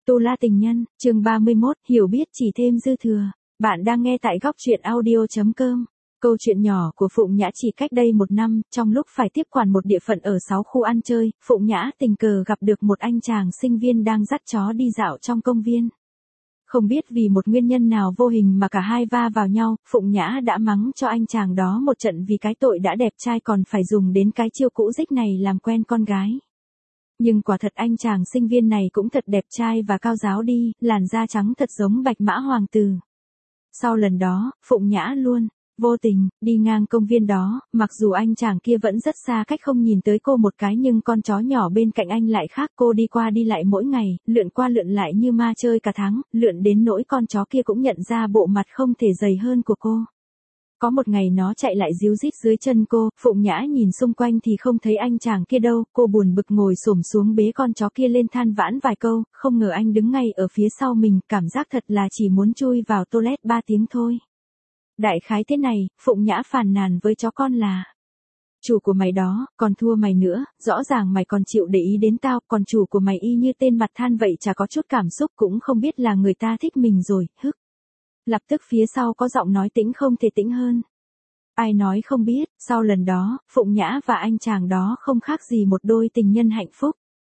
Tu La Tình Nhân, chương 31, hiểu biết chỉ thêm dư thừa. Bạn đang nghe tại góc truyện audio.com. Câu chuyện nhỏ của Phụng Nhã. Chỉ cách đây 1 năm, trong lúc phải tiếp quản một địa phận ở 6 khu ăn chơi, Phụng Nhã tình cờ gặp được một anh chàng sinh viên đang dắt chó đi dạo trong công viên. Không biết vì một nguyên nhân nào vô hình mà cả hai va vào nhau, Phụng Nhã đã mắng cho anh chàng đó một trận vì cái tội đã đẹp trai còn phải dùng đến cái chiêu cũ dích này làm quen con gái. Nhưng quả thật anh chàng sinh viên này cũng thật đẹp trai và cao ráo đi, làn da trắng thật giống bạch mã hoàng tử. Sau lần đó, Phụng Nhã luôn vô tình đi ngang công viên đó, mặc dù anh chàng kia vẫn rất xa cách không nhìn tới cô một cái, nhưng con chó nhỏ bên cạnh anh lại khác. Cô đi qua đi lại mỗi ngày, lượn qua lượn lại như ma chơi cả tháng, lượn đến nỗi con chó kia cũng nhận ra bộ mặt không thể dày hơn của cô. Có một ngày nó chạy lại ríu rít dưới chân cô, Phụng Nhã nhìn xung quanh thì không thấy anh chàng kia đâu, cô buồn bực ngồi xổm xuống bế con chó kia lên than vãn vài câu, không ngờ anh đứng ngay ở phía sau mình, cảm giác thật là chỉ muốn chui vào toilet 3 tiếng thôi. Đại khái thế này, Phụng Nhã phàn nàn với chó con là: chủ của mày đó, còn thua mày nữa, rõ ràng mày còn chịu để ý đến tao, còn chủ của mày y như tên mặt than vậy, chả có chút cảm xúc, cũng không biết là người ta thích mình rồi, hức. Lập tức phía sau có giọng nói tĩnh không thể tĩnh hơn. Ai nói không biết, sau lần đó, Phụng Nhã và anh chàng đó không khác gì một đôi tình nhân hạnh phúc.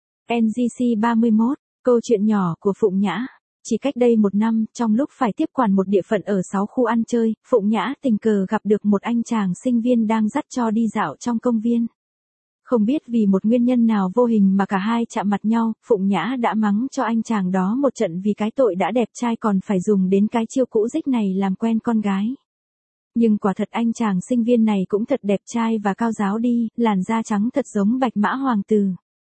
NGC 31, câu chuyện nhỏ của Phụng Nhã. Chỉ cách đây 1 năm, trong lúc phải tiếp quản một địa phận ở 6 khu ăn chơi, Phụng Nhã tình cờ gặp được một anh chàng sinh viên đang dắt chó đi dạo trong công viên. Không biết vì một nguyên nhân nào vô hình mà cả hai chạm mặt nhau, Phụng Nhã đã mắng cho anh chàng đó một trận vì cái tội đã đẹp trai còn phải dùng đến cái chiêu cũ dích này làm quen con gái. Nhưng quả thật anh chàng sinh viên này cũng thật đẹp trai và cao ráo đi, làn da trắng thật giống bạch mã hoàng tử.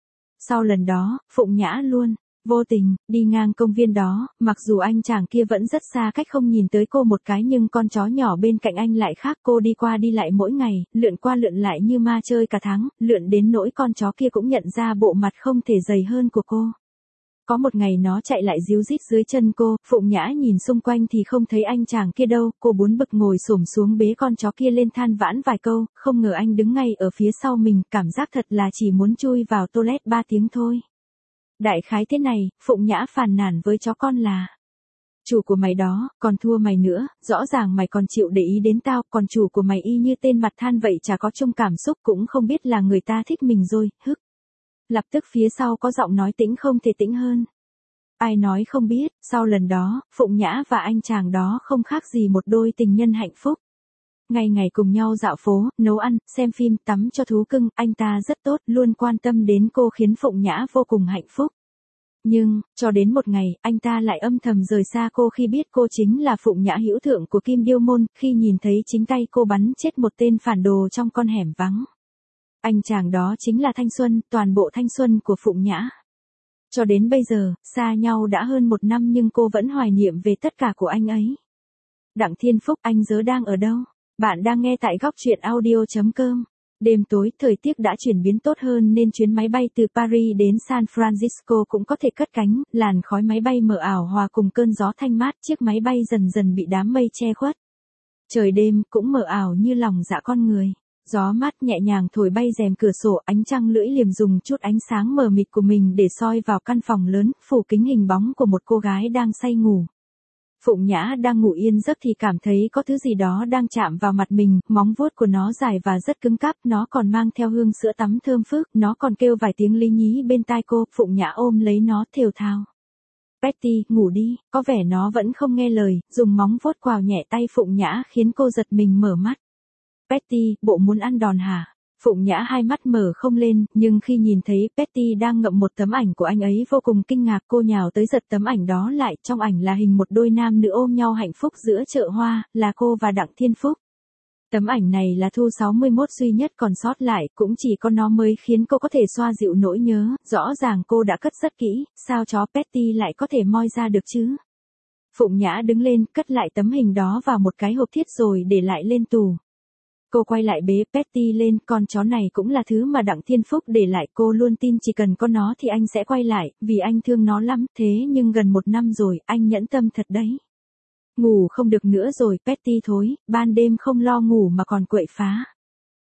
Sau lần đó, Phụng Nhã luôn vô tình đi ngang công viên đó, mặc dù anh chàng kia vẫn rất xa cách không nhìn tới cô một cái, nhưng con chó nhỏ bên cạnh anh lại khác. Cô đi qua đi lại mỗi ngày, lượn qua lượn lại như ma chơi cả tháng, lượn đến nỗi con chó kia cũng nhận ra bộ mặt không thể dày hơn của cô. Có một ngày nó chạy lại ríu rít dưới chân cô, Phụng Nhã nhìn xung quanh thì không thấy anh chàng kia đâu, cô buồn bực ngồi xổm xuống bế con chó kia lên than vãn vài câu, không ngờ anh đứng ngay ở phía sau mình, cảm giác thật là chỉ muốn chui vào toilet 3 tiếng thôi. Đại khái thế này, Phụng Nhã phàn nàn với chó con là: chủ của mày đó, còn thua mày nữa, rõ ràng mày còn chịu để ý đến tao, còn chủ của mày y như tên mặt than vậy, chả có chung cảm xúc, cũng không biết là người ta thích mình rồi, hức. Lập tức phía sau có giọng nói tĩnh không thể tĩnh hơn. Ai nói không biết, sau lần đó, Phụng Nhã và anh chàng đó không khác gì một đôi tình nhân hạnh phúc. Ngày ngày cùng nhau dạo phố, nấu ăn, xem phim, tắm cho thú cưng, anh ta rất tốt, luôn quan tâm đến cô khiến Phụng Nhã vô cùng hạnh phúc. Nhưng, cho đến một ngày, anh ta lại âm thầm rời xa cô khi biết cô chính là Phụng Nhã hữu thượng của Kim Điêu Môn, khi nhìn thấy chính tay cô bắn chết một tên phản đồ trong con hẻm vắng. Anh chàng đó chính là thanh xuân, toàn bộ thanh xuân của Phụng Nhã. Cho đến bây giờ, xa nhau đã hơn 1 năm nhưng cô vẫn hoài niệm về tất cả của anh ấy. Đặng Thiên Phúc, anh giờ đang ở đâu? Bạn đang nghe tại góc truyện audio.com. Đêm tối, thời tiết đã chuyển biến tốt hơn nên chuyến máy bay từ Paris đến San Francisco cũng có thể cất cánh, làn khói máy bay mờ ảo hòa cùng cơn gió thanh mát, chiếc máy bay dần dần bị đám mây che khuất. Trời đêm cũng mờ ảo như lòng dạ con người. Gió mát nhẹ nhàng thổi bay rèm cửa sổ, ánh trăng lưỡi liềm dùng chút ánh sáng mờ mịt của mình để soi vào căn phòng lớn, phủ kính hình bóng của một cô gái đang say ngủ. Phụng Nhã đang ngủ yên giấc thì cảm thấy có thứ gì đó đang chạm vào mặt mình, móng vuốt của nó dài và rất cứng cáp, nó còn mang theo hương sữa tắm thơm phức, nó còn kêu vài tiếng lý nhí bên tai cô. Phụng Nhã ôm lấy nó thều thào: Betty, ngủ đi. Có vẻ nó vẫn không nghe lời, dùng móng vuốt quào nhẹ tay Phụng Nhã khiến cô giật mình mở mắt. Betty, bộ muốn ăn đòn hả? Phụng Nhã hai mắt mở không lên, nhưng khi nhìn thấy Betty đang ngậm một tấm ảnh của anh ấy vô cùng kinh ngạc, cô nhào tới giật tấm ảnh đó lại, trong ảnh là hình một đôi nam nữ ôm nhau hạnh phúc giữa chợ hoa, là cô và Đặng Thiên Phúc. Tấm ảnh này là thu 61 duy nhất còn sót lại, cũng chỉ có nó mới khiến cô có thể xoa dịu nỗi nhớ, rõ ràng cô đã cất rất kỹ, sao chó Betty lại có thể moi ra được chứ? Phụng Nhã đứng lên, cất lại tấm hình đó vào một cái hộp thiết rồi để lại lên tủ. Cô quay lại bế Betty lên, con chó này cũng là thứ mà Đặng Thiên Phúc để lại, cô luôn tin chỉ cần có nó thì anh sẽ quay lại, vì anh thương nó lắm, thế nhưng gần 1 năm rồi, anh nhẫn tâm thật đấy. Ngủ không được nữa rồi, Betty thối, ban đêm không lo ngủ mà còn quậy phá.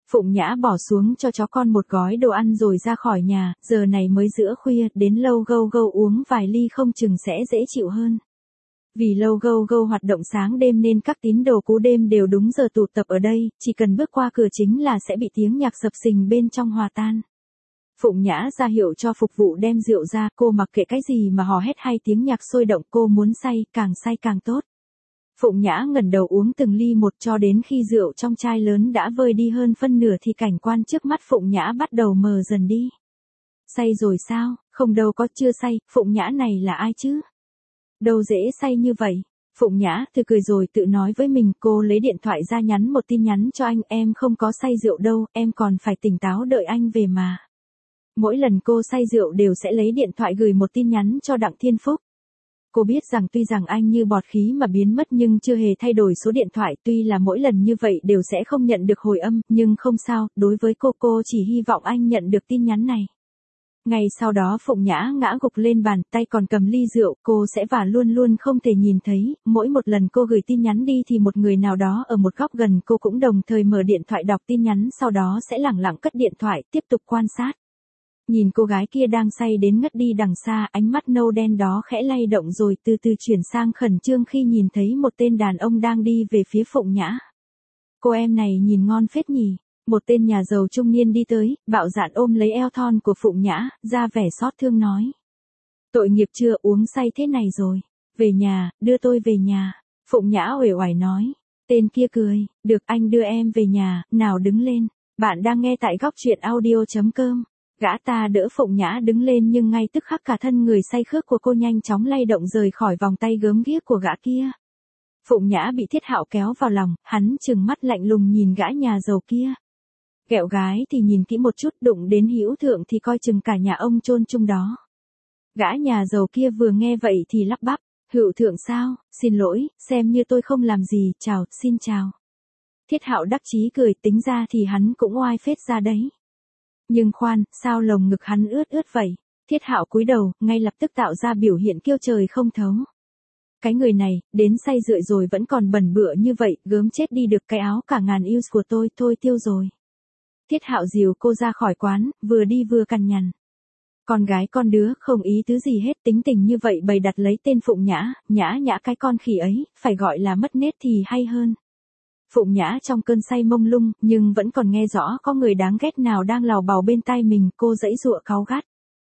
Phụng Nhã bỏ xuống cho chó con một gói đồ ăn rồi ra khỏi nhà, giờ này mới giữa khuya, đến lâu gâu gâu uống vài ly không chừng sẽ dễ chịu hơn. Vì lâu gâu gâu hoạt động sáng đêm nên các tín đồ cú đêm đều đúng giờ tụ tập ở đây, chỉ cần bước qua cửa chính là sẽ bị tiếng nhạc sập sình bên trong hòa tan. Phụng Nhã ra hiệu cho phục vụ đem rượu ra, cô mặc kệ cái gì mà hò hét hay tiếng nhạc sôi động, cô muốn say càng tốt. Phụng Nhã ngẩng đầu uống từng ly một cho đến khi rượu trong chai lớn đã vơi đi hơn phân nửa thì cảnh quan trước mắt Phụng Nhã bắt đầu mờ dần đi. Say rồi sao? Không đâu có, chưa say. Phụng Nhã này là ai chứ? Đâu dễ say như vậy. Phụng Nhã từ cười rồi tự nói với mình, cô lấy điện thoại ra nhắn một tin nhắn cho anh, em không có say rượu đâu, em còn phải tỉnh táo đợi anh về mà. Mỗi lần cô say rượu đều sẽ lấy điện thoại gửi một tin nhắn cho Đặng Thiên Phúc. Cô biết rằng tuy rằng anh như bọt khí mà biến mất nhưng chưa hề thay đổi số điện thoại, tuy là mỗi lần như vậy đều sẽ không nhận được hồi âm, nhưng không sao, đối với cô chỉ hy vọng anh nhận được tin nhắn này. Ngày sau đó Phụng Nhã ngã gục lên bàn, tay còn cầm ly rượu, cô sẽ và luôn luôn không thể nhìn thấy, mỗi một lần cô gửi tin nhắn đi thì một người nào đó ở một góc gần cô cũng đồng thời mở điện thoại đọc tin nhắn, sau đó sẽ lẳng lặng cất điện thoại, tiếp tục quan sát. Nhìn cô gái kia đang say đến ngất đi đằng xa, ánh mắt nâu đen đó khẽ lay động rồi từ từ chuyển sang khẩn trương khi nhìn thấy một tên đàn ông đang đi về phía Phụng Nhã. Cô em này nhìn ngon phết nhỉ. Một tên nhà giàu trung niên đi tới, bạo dạn ôm lấy eo thon của Phụng Nhã, ra vẻ xót thương nói. Tội nghiệp chưa, uống say thế này rồi. Về nhà, đưa tôi về nhà. Phụng Nhã uể oải nói. Tên kia cười, được anh đưa em về nhà, nào đứng lên. Bạn đang nghe tại góc truyện audio.com. Gã ta đỡ Phụng Nhã đứng lên nhưng ngay tức khắc cả thân người say khước của cô nhanh chóng lay động rời khỏi vòng tay gớm ghiếc của gã kia. Phụng Nhã bị Thiết Hạo kéo vào lòng, hắn trừng mắt lạnh lùng nhìn gã nhà giàu kia. Kẹo gái thì nhìn kỹ một chút, đụng đến hữu thượng thì coi chừng cả nhà ông chôn chung đó. Gã nhà giàu kia vừa nghe vậy thì lắp bắp, hữu thượng sao, xin lỗi, xem như tôi không làm gì, chào, xin chào. Thiết Hạo đắc chí cười, tính ra thì hắn cũng oai phết ra đấy. Nhưng khoan, sao lồng ngực hắn ướt vậy? Thiết Hạo cúi đầu, ngay lập tức tạo ra biểu hiện kiêu trời không thấu. Cái người này, đến say rượu rồi vẫn còn bẩn bựa như vậy, gớm chết đi được, cái áo cả ngàn use của tôi, thôi tiêu rồi. Thiết Hạo dìu cô ra khỏi quán, vừa đi vừa cằn nhằn. Con gái con đứa, không ý tứ gì hết, tính tình như vậy bày đặt lấy tên Phụng Nhã, nhã cái con khỉ ấy, phải gọi là mất nết thì hay hơn. Phụng Nhã trong cơn say mông lung, nhưng vẫn còn nghe rõ có người đáng ghét nào đang lào bào bên tai mình, cô giãy giụa cáu gắt.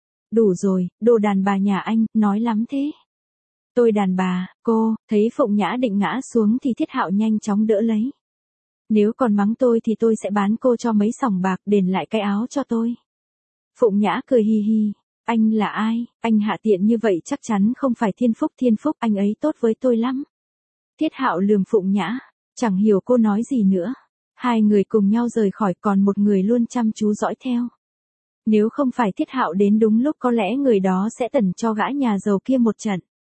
Đủ rồi, đồ đàn bà nhà anh, nói lắm thế. Tôi đàn bà, cô, thấy Phụng Nhã định ngã xuống thì Thiết Hạo nhanh chóng đỡ lấy. Nếu còn mắng tôi thì tôi sẽ bán cô cho mấy sòng bạc, đền lại cái áo cho tôi. Phụng Nhã cười hi hi. Anh là ai? Anh hạ tiện như vậy chắc chắn không phải Thiên Phúc, anh ấy tốt với tôi lắm. Thiết Hạo lườm Phụng Nhã, chẳng hiểu cô nói gì nữa. Hai người cùng nhau rời khỏi, còn một người luôn chăm chú dõi theo. Nếu không phải Thiết Hạo đến đúng lúc có lẽ người đó sẽ tẩn cho gã nhà giàu kia một trận.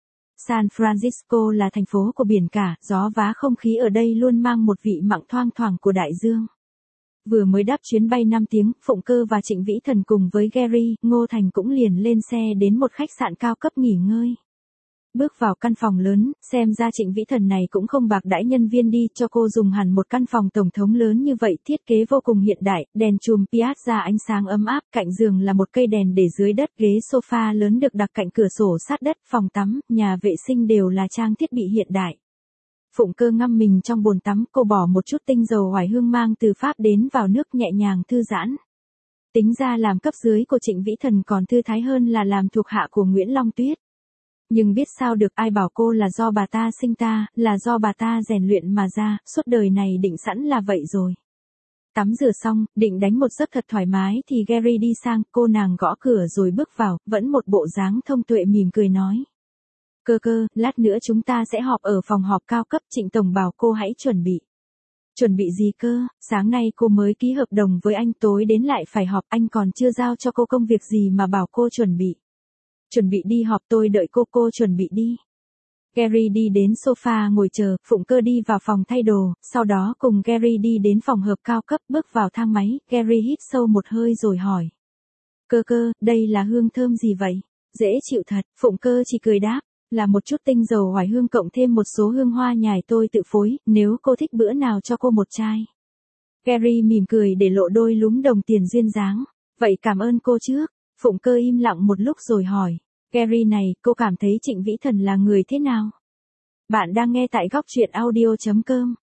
San Francisco là thành phố của biển cả, gió vá không khí ở đây luôn mang một vị mặn thoang thoảng của đại dương. Vừa mới đáp chuyến bay 5 tiếng, Phụng Cơ và Trịnh Vĩ Thần cùng với Gary, Ngô Thành cũng liền lên xe đến một khách sạn cao cấp nghỉ ngơi. Bước vào căn phòng lớn, xem ra Trịnh Vĩ Thần này cũng không bạc đãi nhân viên đi cho cô dùng hẳn một căn phòng tổng thống lớn như vậy, thiết kế vô cùng hiện đại, đèn chùm piazza ánh sáng ấm áp, cạnh giường là một cây đèn để dưới đất, ghế sofa lớn được đặt cạnh cửa sổ sát đất, phòng tắm, nhà vệ sinh đều là trang thiết bị hiện đại. Phụng Cơ ngâm mình trong bồn tắm, cô bỏ một chút tinh dầu oải hương mang từ Pháp đến vào nước nhẹ nhàng thư giãn. Tính ra làm cấp dưới của Trịnh Vĩ Thần còn thư thái hơn là làm thuộc hạ của Nguyễn Long Tuyết. Nhưng biết sao được, ai bảo cô là do bà ta sinh ta, là do bà ta rèn luyện mà ra, suốt đời này định sẵn là vậy rồi. Tắm rửa xong, định đánh một giấc thật thoải mái thì Gary đi sang, cô nàng gõ cửa rồi bước vào, vẫn một bộ dáng thông tuệ mỉm cười nói. Cơ, lát nữa chúng ta sẽ họp ở phòng họp cao cấp, Trịnh Tổng bảo cô hãy chuẩn bị. Chuẩn bị gì cơ, sáng nay cô mới ký hợp đồng với anh, tối đến lại phải họp, anh còn chưa giao cho cô công việc gì mà bảo cô chuẩn bị. Chuẩn bị đi họp, tôi đợi cô chuẩn bị đi. Gary đi đến sofa ngồi chờ, Phụng Cơ đi vào phòng thay đồ, sau đó cùng Gary đi đến phòng hợp cao cấp, bước vào thang máy, Gary hít sâu một hơi rồi hỏi. Cơ, đây là hương thơm gì vậy? Dễ chịu thật, Phụng Cơ chỉ cười đáp, là một chút tinh dầu oải hương cộng thêm một số hương hoa nhài tôi tự phối, nếu cô thích bữa nào cho cô một chai. Gary mỉm cười để lộ đôi lúm đồng tiền duyên dáng. Vậy cảm ơn cô trước. Phụng Cơ im lặng một lúc rồi hỏi. Gary này, cô cảm thấy Trịnh Vĩ Thần là người thế nào? Bạn đang nghe tại góc truyện audio.com.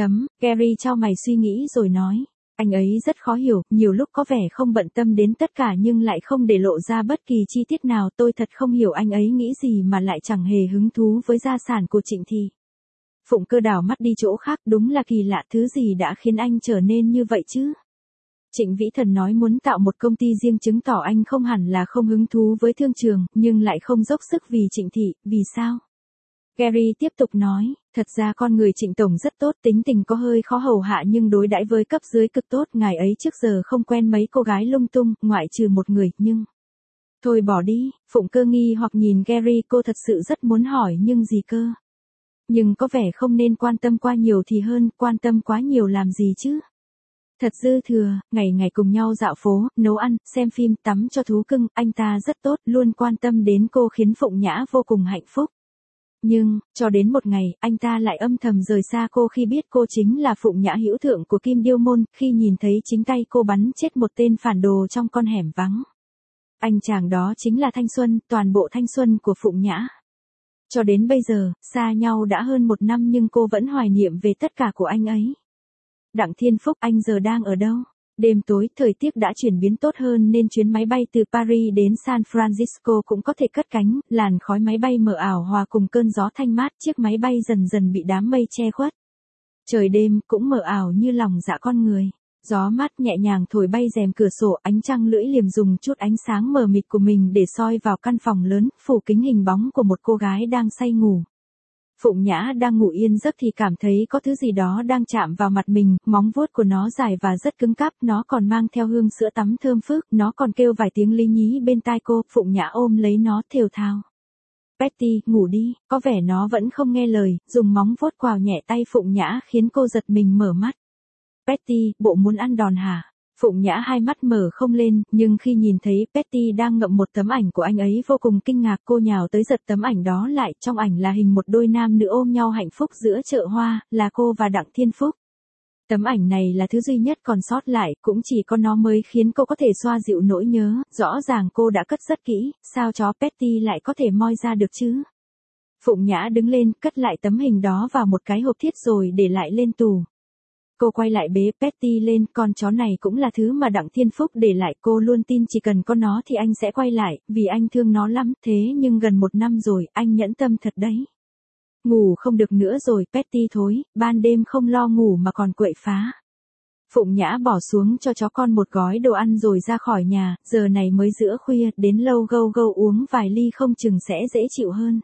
Gary chau mày suy nghĩ rồi nói. Anh ấy rất khó hiểu, nhiều lúc có vẻ không bận tâm đến tất cả nhưng lại không để lộ ra bất kỳ chi tiết nào. Tôi thật không hiểu anh ấy nghĩ gì mà lại chẳng hề hứng thú với gia sản của Trịnh Thị. Phụng Cơ đảo mắt đi chỗ khác, đúng là kỳ lạ, thứ gì đã khiến anh trở nên như vậy chứ? Trịnh Vĩ Thần nói muốn tạo một công ty riêng chứng tỏ anh không hẳn là không hứng thú với thương trường, nhưng lại không dốc sức vì Trịnh Thị, vì sao? Gary tiếp tục nói, thật ra con người Trịnh Tổng rất tốt, tính tình có hơi khó hầu hạ nhưng đối đãi với cấp dưới cực tốt, ngài ấy trước giờ không quen mấy cô gái lung tung, ngoại trừ một người, nhưng... Thôi bỏ đi, Phụng Cơ nghi hoặc nhìn Gary, cô thật sự rất muốn hỏi nhưng gì cơ? Nhưng có vẻ không nên quan tâm quá nhiều thì hơn, quan tâm quá nhiều làm gì chứ? Thật dư thừa, ngày ngày cùng nhau dạo phố, nấu ăn, xem phim, tắm cho thú cưng, anh ta rất tốt, luôn quan tâm đến cô khiến Phụng Nhã vô cùng hạnh phúc. Nhưng, cho đến một ngày, anh ta lại âm thầm rời xa cô khi biết cô chính là Phụng Nhã hữu thượng của Kim Điêu Môn, khi nhìn thấy chính tay cô bắn chết một tên phản đồ trong con hẻm vắng. Anh chàng đó chính là thanh xuân, toàn bộ thanh xuân của Phụng Nhã. Cho đến bây giờ, xa nhau đã hơn 1 năm nhưng cô vẫn hoài niệm về tất cả của anh ấy. Đặng Thiên Phúc, anh giờ đang ở đâu? Đêm tối, thời tiết đã chuyển biến tốt hơn nên chuyến máy bay từ Paris đến San Francisco cũng có thể cất cánh, làn khói máy bay mờ ảo hòa cùng cơn gió thanh mát, chiếc máy bay dần dần bị đám mây che khuất. Trời đêm cũng mờ ảo như lòng dạ con người. Gió mát nhẹ nhàng thổi bay rèm cửa sổ, ánh trăng lưỡi liềm dùng chút ánh sáng mờ mịt của mình để soi vào căn phòng lớn, phủ kính hình bóng của một cô gái đang say ngủ. Phụng Nhã đang ngủ yên giấc thì cảm thấy có thứ gì đó đang chạm vào mặt mình, móng vuốt của nó dài và rất cứng cáp, nó còn mang theo hương sữa tắm thơm phức, nó còn kêu vài tiếng lý nhí bên tai cô, Phụng Nhã ôm lấy nó thều thào. Betty, ngủ đi, có vẻ nó vẫn không nghe lời, dùng móng vuốt quào nhẹ tay Phụng Nhã khiến cô giật mình mở mắt. Betty, bộ muốn ăn đòn hả? Phụng Nhã hai mắt mở không lên, nhưng khi nhìn thấy Betty đang ngậm một tấm ảnh của anh ấy vô cùng kinh ngạc, cô nhào tới giật tấm ảnh đó lại, trong ảnh là hình một đôi nam nữ ôm nhau hạnh phúc giữa chợ hoa, là cô và Đặng Thiên Phúc. Tấm ảnh này là thứ duy nhất còn sót lại, cũng chỉ có nó mới khiến cô có thể xoa dịu nỗi nhớ, rõ ràng cô đã cất rất kỹ, sao chó Betty lại có thể moi ra được chứ? Phụng Nhã đứng lên, cất lại tấm hình đó vào một cái hộp thiết rồi để lại lên tủ. Cô quay lại bế Betty lên, con chó này cũng là thứ mà Đặng Thiên Phúc để lại, cô luôn tin chỉ cần có nó thì anh sẽ quay lại, vì anh thương nó lắm, thế nhưng gần 1 năm rồi, anh nhẫn tâm thật đấy. Ngủ không được nữa rồi, Betty thối, ban đêm không lo ngủ mà còn quậy phá. Phụng Nhã bỏ xuống cho chó con một gói đồ ăn rồi ra khỏi nhà, giờ này mới giữa khuya, đến lâu gâu gâu uống vài ly không chừng sẽ dễ chịu hơn.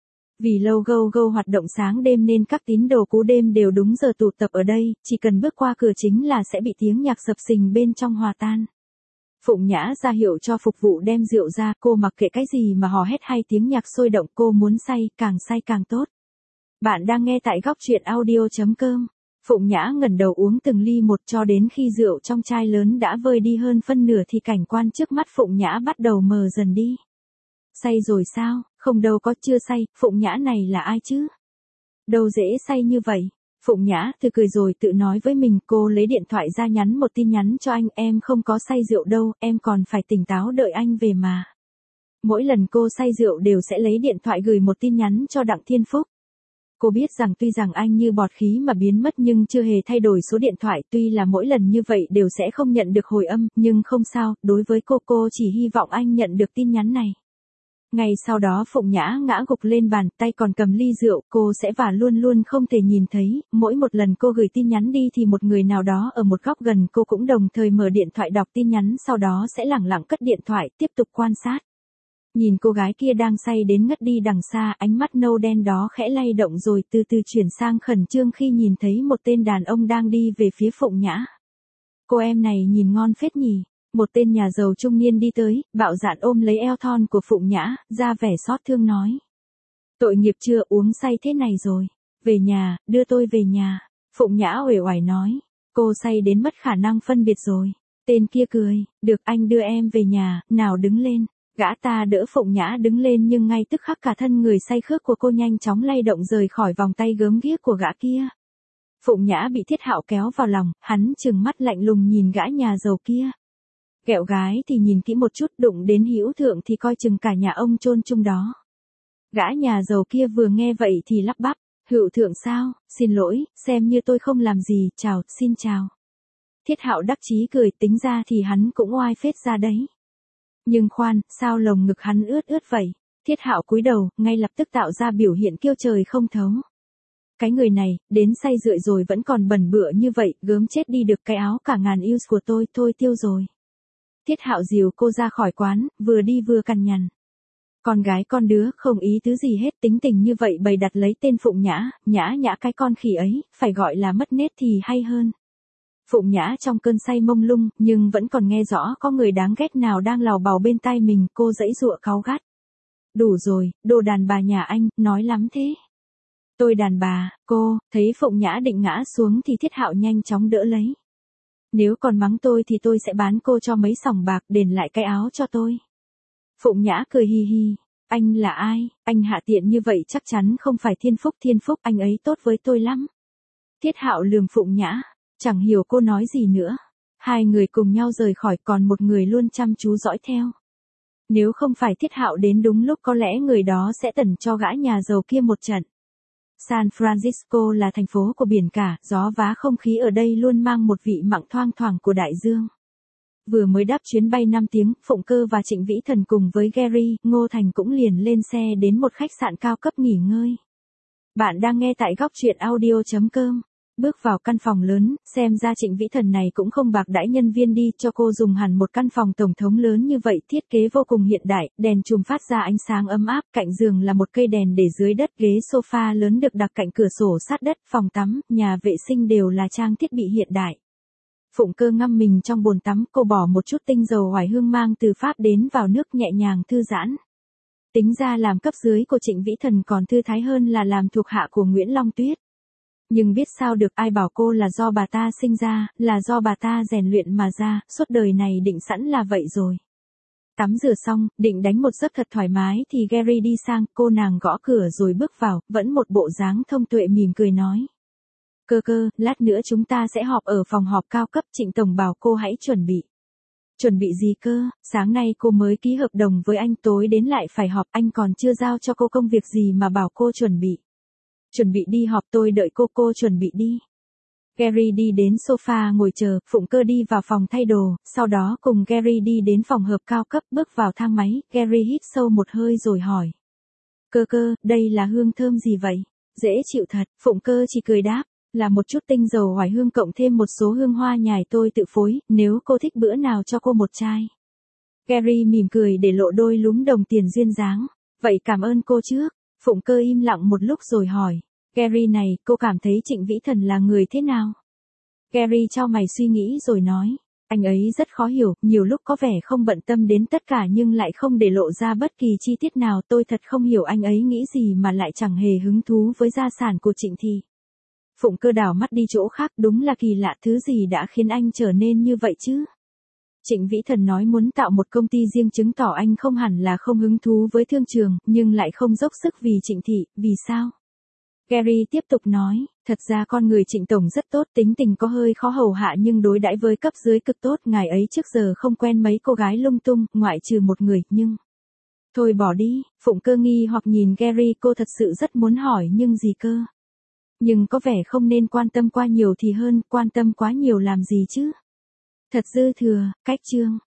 Vì lâu gâu gâu hoạt động sáng đêm nên các tín đồ cú đêm đều đúng giờ tụ tập ở đây, chỉ cần bước qua cửa chính là sẽ bị tiếng nhạc sập sình bên trong hòa tan. Phụng Nhã ra hiệu cho phục vụ đem rượu ra, cô mặc kệ cái gì mà hò hét hay tiếng nhạc sôi động, cô muốn say càng tốt. Bạn đang nghe tại góc truyện audio.com. Phụng Nhã ngẩng đầu uống từng ly một cho đến khi rượu trong chai lớn đã vơi đi hơn phân nửa thì cảnh quan trước mắt Phụng Nhã bắt đầu mờ dần đi. Say rồi sao? Không đâu có, chưa say, Phụng Nhã này là ai chứ? Đâu dễ say như vậy. Phụng Nhã từ cười rồi tự nói với mình, cô lấy điện thoại ra nhắn một tin nhắn cho anh, em không có say rượu đâu, em còn phải tỉnh táo đợi anh về mà. Mỗi lần cô say rượu đều sẽ lấy điện thoại gửi một tin nhắn cho Đặng Thiên Phúc. Cô biết rằng tuy rằng anh như bọt khí mà biến mất nhưng chưa hề thay đổi số điện thoại, tuy là mỗi lần như vậy đều sẽ không nhận được hồi âm, nhưng không sao, đối với cô chỉ hy vọng anh nhận được tin nhắn này. Ngày sau đó Phụng Nhã ngã gục lên bàn, tay còn cầm ly rượu, cô sẽ và luôn luôn không thể nhìn thấy, mỗi một lần cô gửi tin nhắn đi thì một người nào đó ở một góc gần cô cũng đồng thời mở điện thoại đọc tin nhắn, sau đó sẽ lẳng lặng cất điện thoại, tiếp tục quan sát. Nhìn cô gái kia đang say đến ngất đi đằng xa, ánh mắt nâu đen đó khẽ lay động rồi từ từ chuyển sang khẩn trương khi nhìn thấy một tên đàn ông đang đi về phía Phụng Nhã. Cô em này nhìn ngon phết nhỉ. Một tên nhà giàu trung niên đi tới, bạo dạn ôm lấy eo thon của Phụng Nhã, ra vẻ xót thương nói. Tội nghiệp chưa, uống say thế này rồi. Về nhà, đưa tôi về nhà. Phụng Nhã uể oải nói. Cô say đến mất khả năng phân biệt rồi. Tên kia cười, được anh đưa em về nhà, nào đứng lên. Gã ta đỡ Phụng Nhã đứng lên nhưng ngay tức khắc cả thân người say khước của cô nhanh chóng lay động rời khỏi vòng tay gớm ghiếc của gã kia. Phụng Nhã bị Thiết Hạo kéo vào lòng, hắn trừng mắt lạnh lùng nhìn gã nhà giàu kia. Ghẹo gái thì nhìn kỹ một chút, đụng đến hữu thượng thì coi chừng cả nhà ông chôn chung đó. Gã nhà giàu kia vừa nghe vậy thì lắp bắp, hữu thượng sao, xin lỗi, xem như tôi không làm gì, chào, xin chào. Thiết Hạo đắc chí cười, tính ra thì hắn cũng oai phết ra đấy. Nhưng khoan, sao lồng ngực hắn ướt ướt vậy? Thiết Hạo cúi đầu, ngay lập tức tạo ra biểu hiện kiêu trời không thấu. Cái người này, đến say rượu rồi vẫn còn bẩn bựa như vậy, gớm chết đi được, cái áo cả ngàn use của tôi, thôi tiêu rồi. Thiết Hạo dìu cô ra khỏi quán, vừa đi vừa cằn nhằn. Con gái con đứa không ý tứ gì hết, tính tình như vậy bày đặt lấy tên Phụng Nhã, nhã cái con khỉ ấy, phải gọi là mất nết thì hay hơn. Phụng Nhã trong cơn say mông lung, nhưng vẫn còn nghe rõ có người đáng ghét nào đang lào bào bên tai mình, cô giãy giụa cáu gắt. Đủ rồi, đồ đàn bà nhà anh, nói lắm thế. Tôi đàn bà, cô, thấy Phụng Nhã định ngã xuống thì Thiết Hạo nhanh chóng đỡ lấy. Nếu còn mắng tôi thì tôi sẽ bán cô cho mấy sòng bạc, đền lại cái áo cho tôi. Phụng Nhã cười hi hi, anh là ai, anh hạ tiện như vậy chắc chắn không phải Thiên Phúc, anh ấy tốt với tôi lắm. Thiết Hạo lườm Phụng Nhã, chẳng hiểu cô nói gì nữa. Hai người cùng nhau rời khỏi, còn một người luôn chăm chú dõi theo. Nếu không phải Thiết Hạo đến đúng lúc có lẽ người đó sẽ tẩn cho gã nhà giàu kia một trận. San Francisco là thành phố của biển cả, gió vá không khí ở đây luôn mang một vị mặn thoang thoảng của đại dương. Vừa mới đáp chuyến bay 5 tiếng, Phụng Cơ và Trịnh Vĩ Thần cùng với Gary, Ngô Thành cũng liền lên xe đến một khách sạn cao cấp nghỉ ngơi. Bạn đang nghe tại góc truyện audio.com. Bước vào căn phòng lớn, xem ra Trịnh Vĩ Thần này cũng không bạc đãi nhân viên đi cho cô dùng hẳn một căn phòng tổng thống lớn như vậy, thiết kế vô cùng hiện đại, đèn chùm phát ra ánh sáng ấm áp, cạnh giường là một cây đèn để dưới đất, ghế sofa lớn được đặt cạnh cửa sổ sát đất, phòng tắm, nhà vệ sinh đều là trang thiết bị hiện đại. Phụng Cơ ngâm mình trong bồn tắm, cô bỏ một chút tinh dầu oải hương mang từ Pháp đến vào nước, nhẹ nhàng thư giãn. Tính ra làm cấp dưới của Trịnh Vĩ Thần còn thư thái hơn là làm thuộc hạ của Nguyễn Long Tuyết. Nhưng biết sao được, ai bảo cô là do bà ta sinh ra, là do bà ta rèn luyện mà ra, suốt đời này định sẵn là vậy rồi. Tắm rửa xong, định đánh một giấc thật thoải mái thì Gary đi sang, cô nàng gõ cửa rồi bước vào, vẫn một bộ dáng thông tuệ mỉm cười nói. Cơ, lát nữa chúng ta sẽ họp ở phòng họp cao cấp, Trịnh Tổng bảo cô hãy chuẩn bị. Chuẩn bị gì cơ, sáng nay cô mới ký hợp đồng với anh, tối đến lại phải họp, anh còn chưa giao cho cô công việc gì mà bảo cô chuẩn bị. Chuẩn bị đi họp, tôi đợi cô chuẩn bị đi. Gary đi đến sofa ngồi chờ, Phụng Cơ đi vào phòng thay đồ, sau đó cùng Gary đi đến phòng hợp cao cấp, bước vào thang máy, Gary hít sâu một hơi rồi hỏi. Cơ, đây là hương thơm gì vậy? Dễ chịu thật, Phụng Cơ chỉ cười đáp, là một chút tinh dầu oải hương cộng thêm một số hương hoa nhài tôi tự phối, nếu cô thích bữa nào cho cô một chai. Gary mỉm cười để lộ đôi lúm đồng tiền duyên dáng. Vậy cảm ơn cô trước. Phụng Cơ im lặng một lúc rồi hỏi. Gary này, cô cảm thấy Trịnh Vĩ Thần là người thế nào? Gary chau mày suy nghĩ rồi nói. Anh ấy rất khó hiểu, nhiều lúc có vẻ không bận tâm đến tất cả nhưng lại không để lộ ra bất kỳ chi tiết nào. Tôi thật không hiểu anh ấy nghĩ gì mà lại chẳng hề hứng thú với gia sản của Trịnh Thị. Phụng Cơ đảo mắt đi chỗ khác, đúng là kỳ lạ, thứ gì đã khiến anh trở nên như vậy chứ? Trịnh Vĩ Thần nói muốn tạo một công ty riêng, chứng tỏ anh không hẳn là không hứng thú với thương trường, nhưng lại không dốc sức vì Trịnh Thị, vì sao? Gary tiếp tục nói, thật ra con người Trịnh Tổng rất tốt, tính tình có hơi khó hầu hạ nhưng đối đãi với cấp dưới cực tốt, ngài ấy trước giờ không quen mấy cô gái lung tung, ngoại trừ một người, nhưng... Thôi bỏ đi, Phụng Cơ nghi hoặc nhìn Gary, cô thật sự rất muốn hỏi nhưng gì cơ? Nhưng có vẻ không nên quan tâm quá nhiều thì hơn, quan tâm quá nhiều làm gì chứ? Thật dư thừa, cách chương.